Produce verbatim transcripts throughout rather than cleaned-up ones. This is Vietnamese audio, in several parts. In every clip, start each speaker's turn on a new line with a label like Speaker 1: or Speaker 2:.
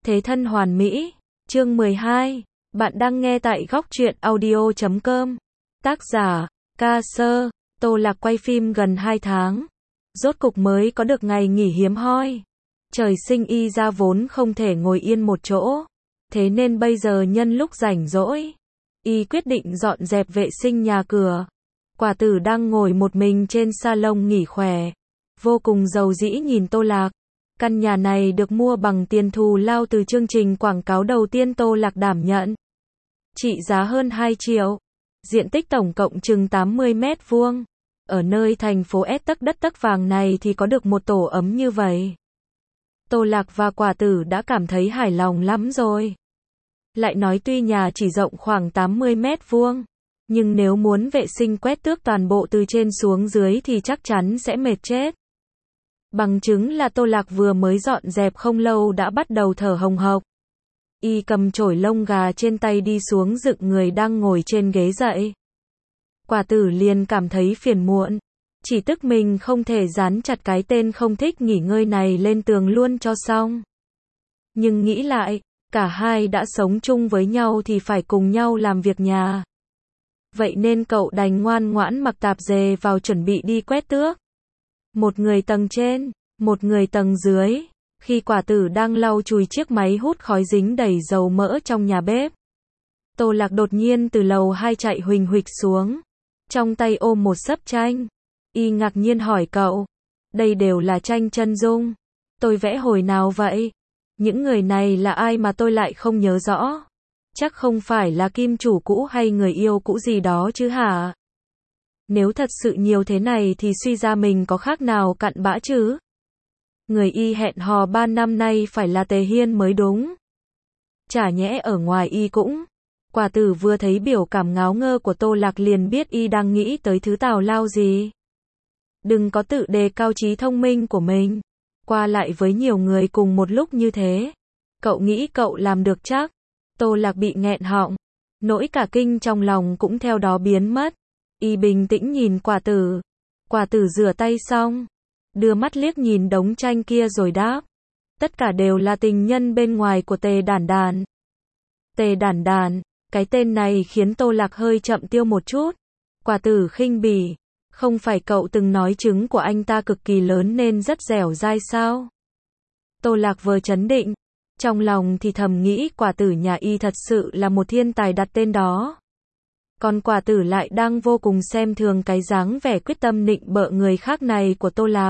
Speaker 1: Thế thân hoàn mỹ. Chương mười hai. Bạn đang nghe tại góc truyện audio chấm com. Tác giả, Ca Sơ. Tô Lạc quay phim gần hai tháng. Rốt cục mới có được ngày nghỉ hiếm hoi. Trời sinh y ra vốn không thể ngồi yên một chỗ. Thế nên bây giờ nhân lúc rảnh rỗi, y quyết định dọn dẹp vệ sinh nhà cửa. Quả Tử đang ngồi một mình trên salon nghỉ khỏe, vô cùng giàu dĩ nhìn Tô Lạc. Căn nhà này được mua bằng tiền thù lao từ chương trình quảng cáo đầu tiên Tô Lạc đảm nhận. Trị giá hơn hai triệu. Diện tích tổng cộng chừng tám mươi mét vuông. Ở nơi thành phố S tấc đất tấc vàng này thì có được một tổ ấm như vậy. Tô Lạc và Quả Tử đã cảm thấy hài lòng lắm rồi. Lại nói tuy nhà chỉ rộng khoảng tám mươi mét vuông, nhưng nếu muốn vệ sinh quét tước toàn bộ từ trên xuống dưới thì chắc chắn sẽ mệt chết. Bằng chứng là Tô Lạc vừa mới dọn dẹp không lâu đã bắt đầu thở hồng hộc. Y cầm chổi lông gà trên tay đi xuống dựng người đang ngồi trên ghế dậy. Quả Tử liền cảm thấy phiền muộn, chỉ tức mình không thể dán chặt cái tên không thích nghỉ ngơi này lên tường luôn cho xong. Nhưng nghĩ lại, cả hai đã sống chung với nhau thì phải cùng nhau làm việc nhà. Vậy nên cậu đành ngoan ngoãn mặc tạp dề vào chuẩn bị đi quét tước. Một người tầng trên, một người tầng dưới. Khi Quả Tử đang lau chùi chiếc máy hút khói dính đầy dầu mỡ trong nhà bếp, Tô Lạc đột nhiên từ lầu hai chạy huỳnh huỵch xuống, trong tay ôm một xấp tranh. Y ngạc nhiên hỏi cậu, đây đều là tranh chân dung, tôi vẽ hồi nào vậy? Những người này là ai mà tôi lại không nhớ rõ? Chắc không phải là kim chủ cũ hay người yêu cũ gì đó chứ hả? Nếu thật sự nhiều thế này thì suy ra mình có khác nào cặn bã chứ? Người y hẹn hò ba năm nay phải là Tề Hiên mới đúng. Chả nhẽ ở ngoài y cũng. Quả Tử vừa thấy biểu cảm ngáo ngơ của Tô Lạc liền biết y đang nghĩ tới thứ tào lao gì. Đừng có tự đề cao trí thông minh của mình. Qua lại với nhiều người cùng một lúc như thế. Cậu nghĩ cậu làm được chắc? Tô Lạc bị nghẹn họng. Nỗi cả kinh trong lòng cũng theo đó biến mất. Y bình tĩnh nhìn Quả Tử. Quả Tử rửa tay xong, đưa mắt liếc nhìn đống tranh kia rồi đáp. Tất cả đều là tình nhân bên ngoài của Tề Đản Đản. Tề Đản Đản, cái tên này khiến Tô Lạc hơi chậm tiêu một chút. Quả Tử khinh bỉ. Không phải cậu từng nói trứng của anh ta cực kỳ lớn nên rất dẻo dai sao? Tô Lạc vừa chấn định, trong lòng thì thầm nghĩ Quả Tử nhà y thật sự là một thiên tài đặt tên đó. Còn Quả Tử lại đang vô cùng xem thường cái dáng vẻ quyết tâm nịnh bợ người khác này của Tô Lạc.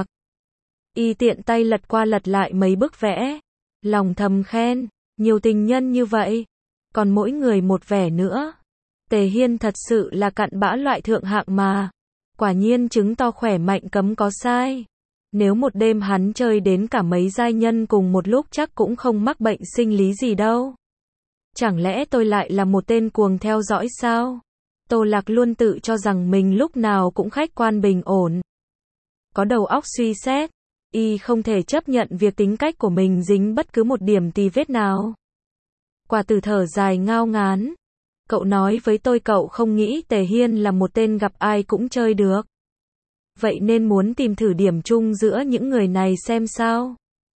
Speaker 1: Y tiện tay lật qua lật lại mấy bức vẽ, lòng thầm khen, nhiều tình nhân như vậy, còn mỗi người một vẻ nữa. Tề Hiên thật sự là cặn bã loại thượng hạng mà. Quả nhiên chứng to khỏe mạnh cấm có sai. Nếu một đêm hắn chơi đến cả mấy giai nhân cùng một lúc chắc cũng không mắc bệnh sinh lý gì đâu. Chẳng lẽ tôi lại là một tên cuồng theo dõi sao? Tô Lạc luôn tự cho rằng mình lúc nào cũng khách quan bình ổn. Có đầu óc suy xét, y không thể chấp nhận việc tính cách của mình dính bất cứ một điểm tì vết nào. Quả Tử thở dài ngao ngán. Cậu nói với tôi cậu không nghĩ Tề Hiên là một tên gặp ai cũng chơi được. Vậy nên muốn tìm thử điểm chung giữa những người này xem sao.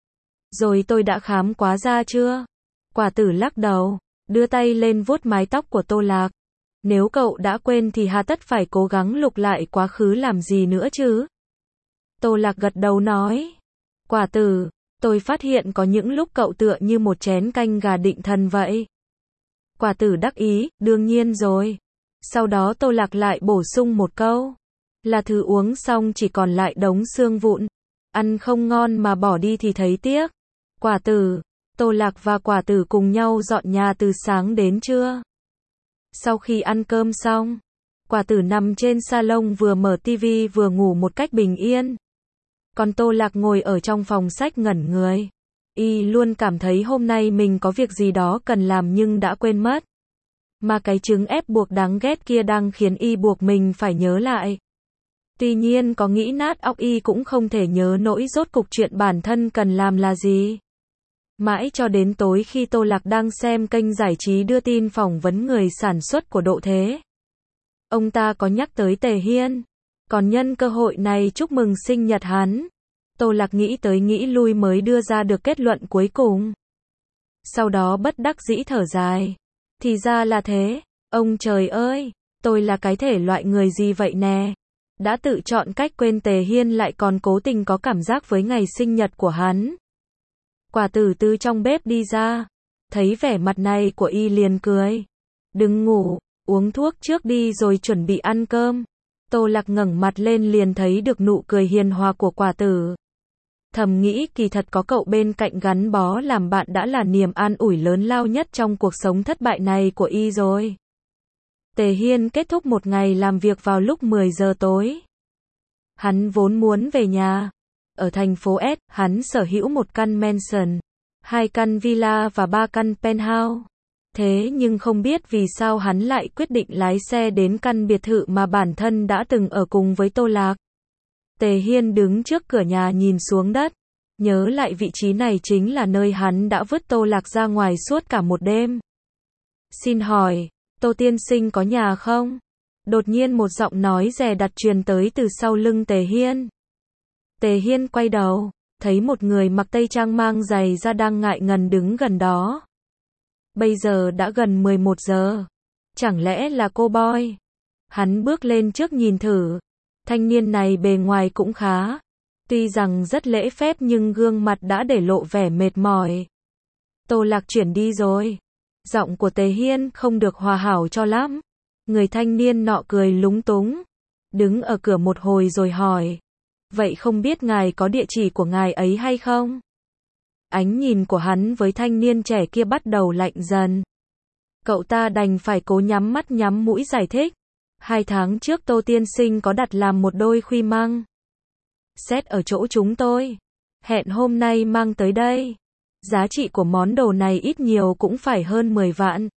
Speaker 1: Rồi tôi đã khám quá ra chưa? Quả Tử lắc đầu, đưa tay lên vuốt mái tóc của Tô Lạc. Nếu cậu đã quên thì hà tất phải cố gắng lục lại quá khứ làm gì nữa chứ? Tô Lạc gật đầu nói. Quả Tử, tôi phát hiện có những lúc cậu tựa như một chén canh gà định thần vậy. Quả Tử đắc ý, đương nhiên rồi. Sau đó Tô Lạc lại bổ sung một câu. Là thứ uống xong chỉ còn lại đống xương vụn. Ăn không ngon mà bỏ đi thì thấy tiếc. Quả Tử, Tô Lạc và Quả Tử cùng nhau dọn nhà từ sáng đến trưa. Sau khi ăn cơm xong, Quả Tử nằm trên salon vừa mở tivi vừa ngủ một cách bình yên. Còn Tô Lạc ngồi ở trong phòng sách ngẩn người. Y luôn cảm thấy hôm nay mình có việc gì đó cần làm nhưng đã quên mất. Mà cái chứng ép buộc đáng ghét kia đang khiến y buộc mình phải nhớ lại. Tuy nhiên có nghĩ nát óc y cũng không thể nhớ nổi rốt cục chuyện bản thân cần làm là gì. Mãi cho đến tối khi Tô Lạc đang xem kênh giải trí đưa tin phỏng vấn người sản xuất của Độ Thế. Ông ta có nhắc tới Tề Hiên. Còn nhân cơ hội này chúc mừng sinh nhật hắn. Tô Lạc nghĩ tới nghĩ lui mới đưa ra được kết luận cuối cùng. sau đó bất đắc dĩ thở dài. Thì ra là thế, ông trời ơi, tôi là cái thể loại người gì vậy nè? Đã tự chọn cách quên Tề Hiên lại còn cố tình có cảm giác với ngày sinh nhật của hắn. Quả tử từ trong bếp đi ra, thấy vẻ mặt này của y liền cười. Đừng ngủ, uống thuốc trước đi rồi chuẩn bị ăn cơm. Tô Lạc ngẩng mặt lên liền thấy được nụ cười hiền hòa của quả tử. Thầm nghĩ kỳ thật có cậu bên cạnh gắn bó làm bạn đã là niềm an ủi lớn lao nhất trong cuộc sống thất bại này của y rồi. Tề Hiên kết thúc một ngày làm việc vào lúc mười giờ tối. Hắn vốn muốn về nhà. Ở thành phố S, hắn sở hữu một căn mansion, hai căn villa và ba căn penthouse. Thế nhưng không biết vì sao hắn lại quyết định lái xe đến căn biệt thự mà bản thân đã từng ở cùng với Tô Lạc. Tề Hiên đứng trước cửa nhà nhìn xuống đất, nhớ lại vị trí này chính là nơi hắn đã vứt Tô Lạc ra ngoài suốt cả một đêm. Xin hỏi, Tô tiên sinh có nhà không? Đột nhiên một giọng nói dè dặt truyền tới từ sau lưng Tề Hiên. Tề Hiên quay đầu, thấy một người mặc tây trang mang giày da đang ngại ngần đứng gần đó. Bây giờ đã gần mười một giờ. Chẳng lẽ là cô boy? Hắn bước lên trước nhìn thử. Thanh niên này bề ngoài cũng khá. Tuy rằng rất lễ phép nhưng gương mặt đã để lộ vẻ mệt mỏi. Tô Lạc chuyển đi rồi. Giọng của Tề Hiên không được hòa hảo cho lắm. Người thanh niên nọ cười lúng túng. Đứng ở cửa một hồi rồi hỏi. Vậy không biết ngài có địa chỉ của ngài ấy hay không? Ánh nhìn của hắn với thanh niên trẻ kia bắt đầu lạnh dần. Cậu ta đành phải cố nhắm mắt nhắm mũi giải thích. Hai tháng trước Tô tiên sinh có đặt làm một đôi khuy măng. Xét ở chỗ chúng tôi. Hẹn hôm nay mang tới đây. Giá trị của món đồ này ít nhiều cũng phải hơn mười vạn.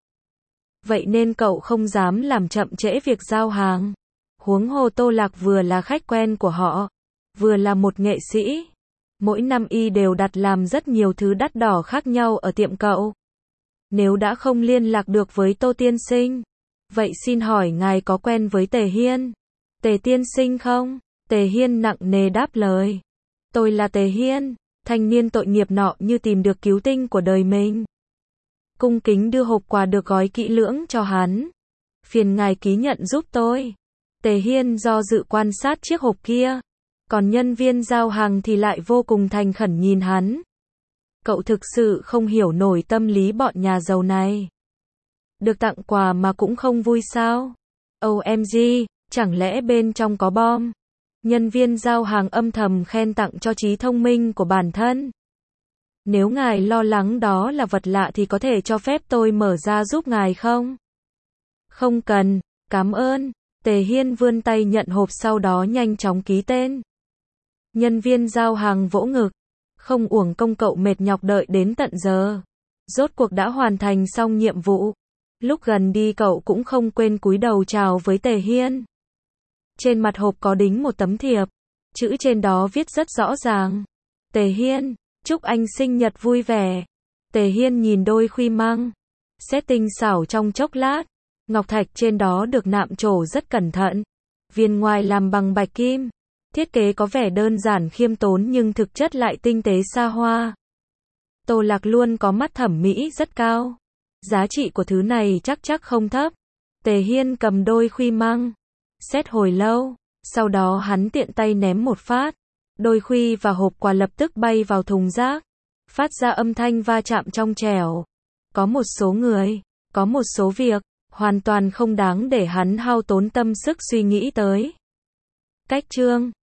Speaker 1: Vậy nên cậu không dám làm chậm trễ việc giao hàng. Huống hồ Tô Lạc vừa là khách quen của họ, vừa là một nghệ sĩ. Mỗi năm y đều đặt làm rất nhiều thứ đắt đỏ khác nhau ở tiệm cậu. Nếu đã không liên lạc được với Tô tiên sinh, vậy xin hỏi ngài có quen với Tề Hiên? Tề tiên sinh không? Tề Hiên nặng nề đáp lời. Tôi là Tề Hiên. Thanh niên tội nghiệp nọ như tìm được cứu tinh của đời mình. Cung kính đưa hộp quà được gói kỹ lưỡng cho hắn. Phiền ngài ký nhận giúp tôi. Tề Hiên do dự quan sát chiếc hộp kia. Còn nhân viên giao hàng thì lại vô cùng thành khẩn nhìn hắn. Cậu thực sự không hiểu nổi tâm lý bọn nhà giàu này. Được tặng quà mà cũng không vui sao? O M G, chẳng lẽ bên trong có bom? Nhân viên giao hàng âm thầm khen tặng cho trí thông minh của bản thân. Nếu ngài lo lắng đó là vật lạ thì có thể cho phép tôi mở ra giúp ngài không? Không cần, cảm ơn. Tề Hiên vươn tay nhận hộp sau đó nhanh chóng ký tên. Nhân viên giao hàng vỗ ngực. Không uổng công cậu mệt nhọc đợi đến tận giờ. Rốt cuộc đã hoàn thành xong nhiệm vụ. Lúc gần đi cậu cũng không quên cúi đầu chào với Tề Hiên. Trên mặt hộp có đính một tấm thiệp. Chữ trên đó viết rất rõ ràng. Tề Hiên, chúc anh sinh nhật vui vẻ. Tề Hiên nhìn đôi khuy măng. Xét tinh xảo trong chốc lát. Ngọc thạch trên đó được nạm trổ rất cẩn thận. Viền ngoài làm bằng bạch kim. Thiết kế có vẻ đơn giản khiêm tốn nhưng thực chất lại tinh tế xa hoa. Tô Lạc luôn có mắt thẩm mỹ rất cao. Giá trị của thứ này chắc chắc không thấp. Tề Hiên cầm đôi khuy măng. Xét hồi lâu. Sau đó hắn tiện tay ném một phát. Đôi khuy và hộp quà lập tức bay vào thùng rác. Phát ra âm thanh va chạm trong trẻo. Có một số người, có một số việc, hoàn toàn không đáng để hắn hao tốn tâm sức suy nghĩ tới. Cách chương